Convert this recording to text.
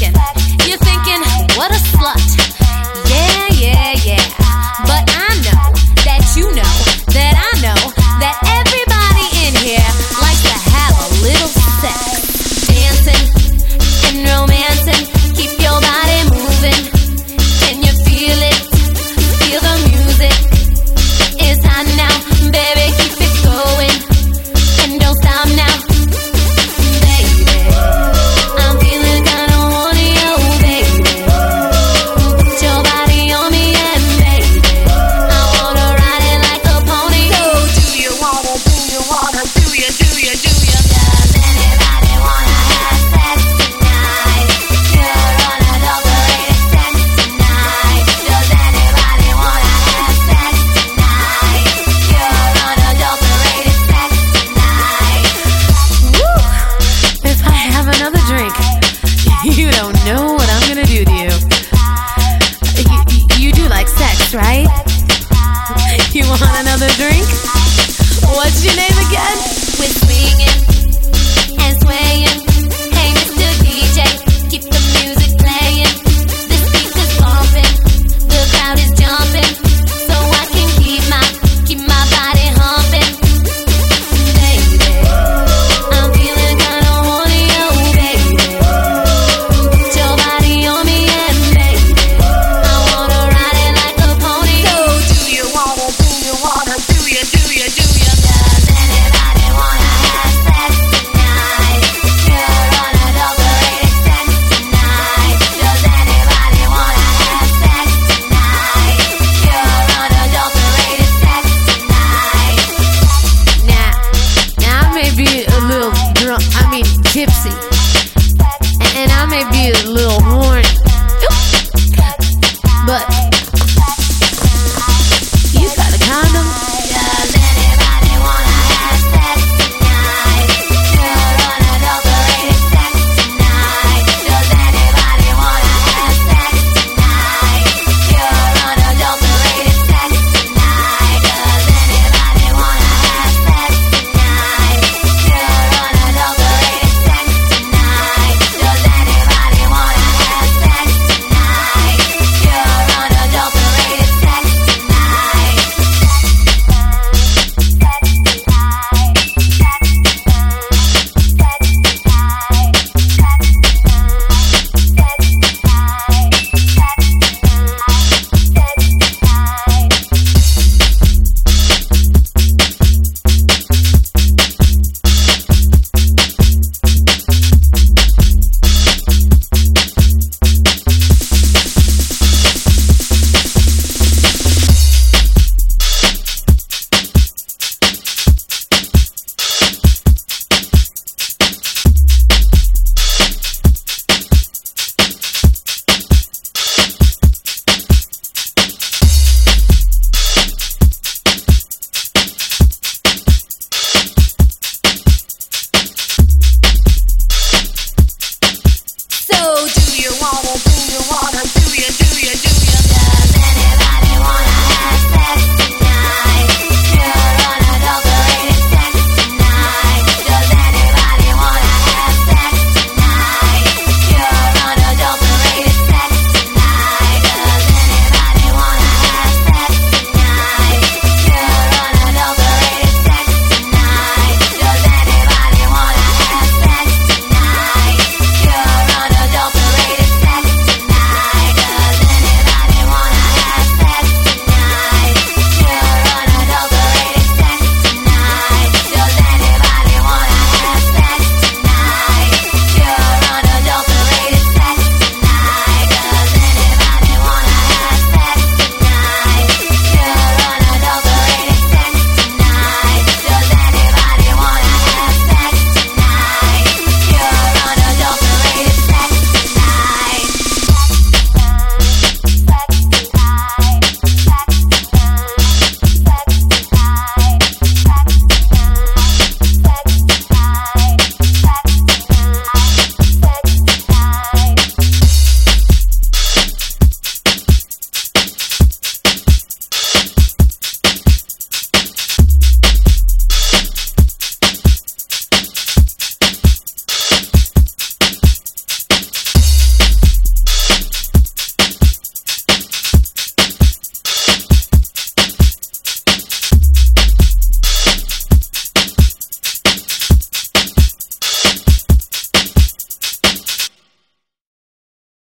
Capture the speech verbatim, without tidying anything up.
thinking? You're thinking, what a slut. Yeah, yeah, yeah. But I know that you know that I know that everybody in here likes to have a little sex. Dancing and romancing, keep your body moving. Can you feel it? Feel the music. It's hot now, baby, keep it going. And don't stop now, baby. I'm feeling kinda horny, oh baby. Put your body on me and baby, I wanna ride it like a pony. So do you wanna, do you wanna, do you, do you, do you? Does anybody wanna have sex tonight? You're unadulterated sex tonight. Does anybody wanna have sex tonight? You're unadulterated sex tonight. Woo! If I have another drink, you don't know what I'm gonna do to you. You, you do like sex, right? You want another drink? What's your name again? We're swinging and swaying. Hey, Mister D J, keep the music playing. The speaker's bumping, the crowd is jumping, so I can keep my keep my body humping. Baby, I'm feeling kinda horny, oh baby. Put your body on me and baby, I wanna ride it like a pony. So do you wanna, do you wanna, do you, do you, do you? Does anybody wanna have sex tonight? You're unadulterated sex tonight. Does anybody wanna have sex tonight? You're unadulterated sex tonight. Now, now I may be a little drunk, I mean tipsy, and I may be a little